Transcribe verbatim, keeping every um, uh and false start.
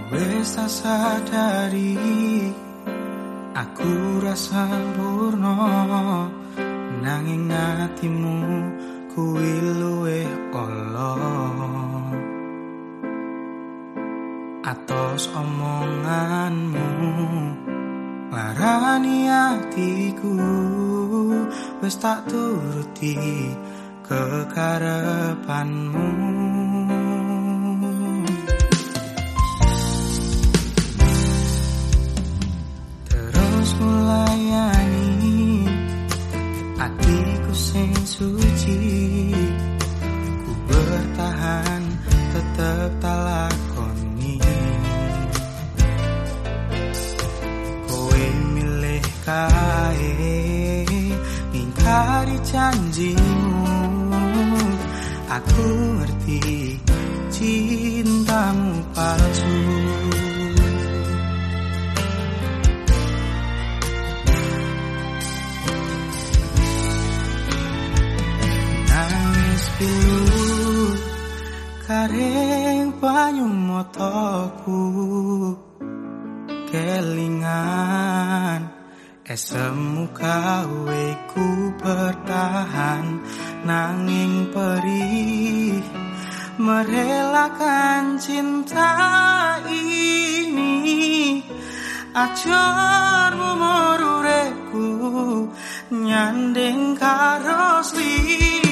Wes tak sadari aku rasa sempurna, nanging atimu kuwi luwih ala. Atos omonganmu larani atiku, wes tak turuti kekarepanmu. Terus mulayani atiku sing suci, ku bertahan tetep tak lakoni. Kowe milih kae ngingkari janjimu, aku ngerti cintamu palsu. Nangis pilu kareng banyu motoku, kelingan esemu kawe ku bertahan, nanging perih merelakan cinta ini. Ajarmu morureku nyanding karo liya.